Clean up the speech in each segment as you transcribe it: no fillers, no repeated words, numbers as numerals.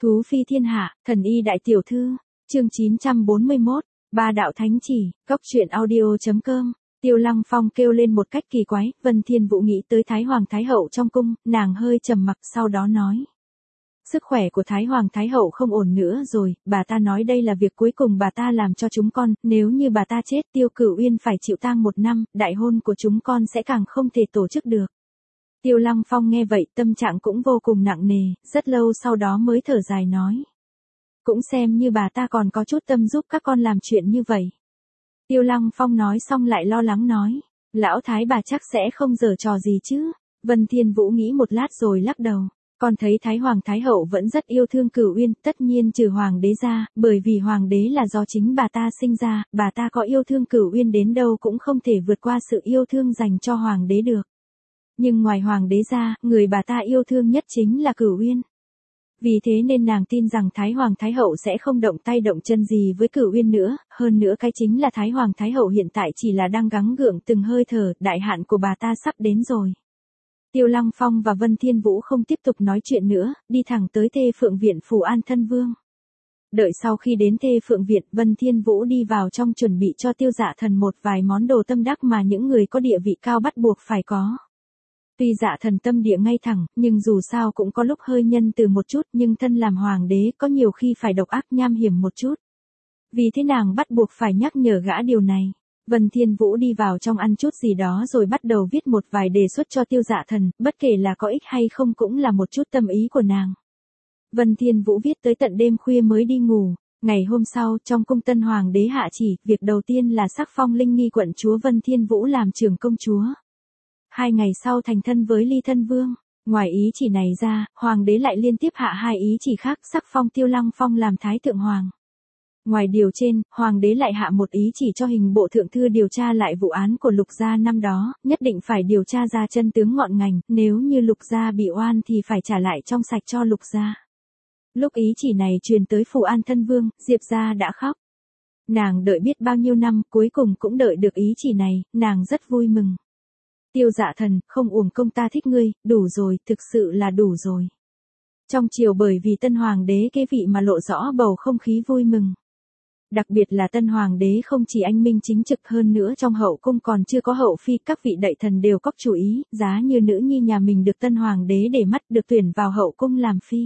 Thú phi thiên hạ, thần y đại tiểu thư, chương 941, ba đạo thánh chỉ, góc truyện audio.com. Tiêu Lăng Phong kêu lên một cách kỳ quái, Vân Thiên Vũ nghĩ tới Thái Hoàng Thái Hậu trong cung, nàng hơi trầm mặc sau đó nói. Sức khỏe của Thái Hoàng Thái Hậu không ổn nữa rồi, bà ta nói đây là việc cuối cùng bà ta làm cho chúng con, nếu như bà ta chết Tiêu Cửu Uyên phải chịu tang 1 năm, đại hôn của chúng con sẽ càng không thể tổ chức được. Tiêu Lăng Phong nghe vậy tâm trạng cũng vô cùng nặng nề, rất lâu sau đó mới thở dài nói. Cũng xem như bà ta còn có chút tâm giúp các con làm chuyện như vậy. Tiêu Lăng Phong nói xong lại lo lắng nói, lão thái bà chắc sẽ không giở trò gì chứ. Vân Thiên Vũ nghĩ một lát rồi lắc đầu, con thấy Thái Hoàng Thái Hậu vẫn rất yêu thương Cửu Uyên, tất nhiên trừ Hoàng đế ra, bởi vì Hoàng đế là do chính bà ta sinh ra, bà ta có yêu thương Cửu Uyên đến đâu cũng không thể vượt qua sự yêu thương dành cho Hoàng đế được. Nhưng ngoài Hoàng đế ra, người bà ta yêu thương nhất chính là Cửu Uyên. Vì thế nên nàng tin rằng Thái Hoàng Thái Hậu sẽ không động tay động chân gì với Cửu Uyên nữa, hơn nữa cái chính là Thái Hoàng Thái Hậu hiện tại chỉ là đang gắng gượng từng hơi thở, đại hạn của bà ta sắp đến rồi. Tiêu Lăng Phong và Vân Thiên Vũ không tiếp tục nói chuyện nữa, đi thẳng tới Thê Phượng Viện phủ An Thân Vương. Đợi sau khi đến Thê Phượng Viện, Vân Thiên Vũ đi vào trong chuẩn bị cho Tiêu Dạ Thần một vài món đồ tâm đắc mà những người có địa vị cao bắt buộc phải có. Tuy Dạ Thần tâm địa ngay thẳng, nhưng dù sao cũng có lúc hơi nhân từ một chút, nhưng thân làm hoàng đế có nhiều khi phải độc ác nham hiểm một chút. Vì thế nàng bắt buộc phải nhắc nhở gã điều này. Vân Thiên Vũ đi vào trong ăn chút gì đó rồi bắt đầu viết một vài đề xuất cho Tiêu Dạ Thần, bất kể là có ích hay không cũng là một chút tâm ý của nàng. Vân Thiên Vũ viết tới tận đêm khuya mới đi ngủ. Ngày hôm sau, trong cung tân hoàng đế hạ chỉ, việc đầu tiên là sắc phong Linh Nghi quận chúa Vân Thiên Vũ làm trưởng công chúa. 2 ngày sau thành thân với Ly Thân Vương. Ngoài ý chỉ này ra, hoàng đế lại liên tiếp hạ 2 ý chỉ khác, sắc phong Tiêu Lăng Phong làm thái thượng hoàng. Ngoài điều trên, hoàng đế lại hạ một ý chỉ cho hình bộ thượng thư điều tra lại vụ án của Lục gia năm đó, nhất định phải điều tra ra chân tướng ngọn ngành, nếu như Lục gia bị oan thì phải trả lại trong sạch cho Lục gia. Lúc ý chỉ này truyền tới phủ An Thân Vương, Diệp gia đã khóc. Nàng đợi biết bao nhiêu năm, cuối cùng cũng đợi được ý chỉ này, nàng rất vui mừng. Tiêu Dạ Thần, không uổng công ta thích ngươi, đủ rồi, thực sự là đủ rồi. Trong triều bởi vì tân hoàng đế kế vị mà lộ rõ bầu không khí vui mừng. Đặc biệt là tân hoàng đế không chỉ anh minh chính trực, hơn nữa trong hậu cung còn chưa có hậu phi, các vị đậy thần đều có chú ý, giá như nữ nhi nhà mình được tân hoàng đế để mắt, được tuyển vào hậu cung làm phi.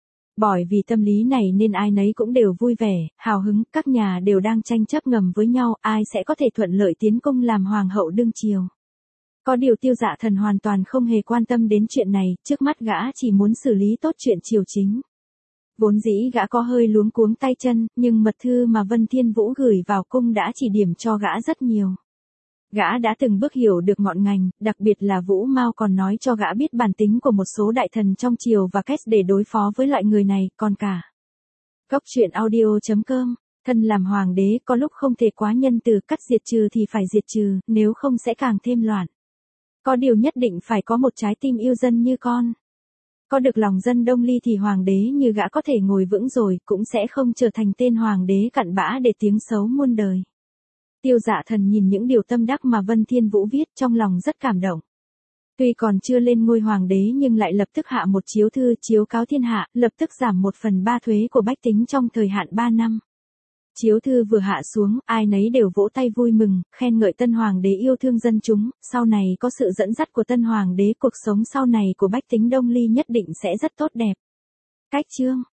Bởi vì tâm lý này nên ai nấy cũng đều vui vẻ, hào hứng, các nhà đều đang tranh chấp ngầm với nhau, ai sẽ có thể thuận lợi tiến cung làm hoàng hậu đương triều. Có điều Tiêu Dạ Thần hoàn toàn không hề quan tâm đến chuyện này, trước mắt gã chỉ muốn xử lý tốt chuyện triều chính. Vốn dĩ gã có hơi luống cuống tay chân, nhưng mật thư mà Vân Thiên Vũ gửi vào cung đã chỉ điểm cho gã rất nhiều. Gã đã từng bước hiểu được ngọn ngành, đặc biệt là Vũ Mao còn nói cho gã biết bản tính của một số đại thần trong triều và cách để đối phó với loại người này, còn cả. Góc truyện audio.com, thân làm hoàng đế có lúc không thể quá nhân từ, cắt diệt trừ thì phải diệt trừ, nếu không sẽ càng thêm loạn. Có điều nhất định phải có một trái tim yêu dân như con. Có được lòng dân đông ly thì hoàng đế như gã có thể ngồi vững rồi, cũng sẽ không trở thành tên hoàng đế cặn bã để tiếng xấu muôn đời. Tiêu Dạ Thần nhìn những điều tâm đắc mà Vân Thiên Vũ viết trong lòng rất cảm động. Tuy còn chưa lên ngôi hoàng đế nhưng lại lập tức hạ một chiếu thư chiếu cáo thiên hạ, lập tức giảm 1/3 thuế của bách tính trong thời hạn 3 năm. Chiếu thư vừa hạ xuống, ai nấy đều vỗ tay vui mừng, khen ngợi tân hoàng đế yêu thương dân chúng, sau này có sự dẫn dắt của tân hoàng đế, cuộc sống sau này của bách tính đông ly nhất định sẽ rất tốt đẹp. Cách chương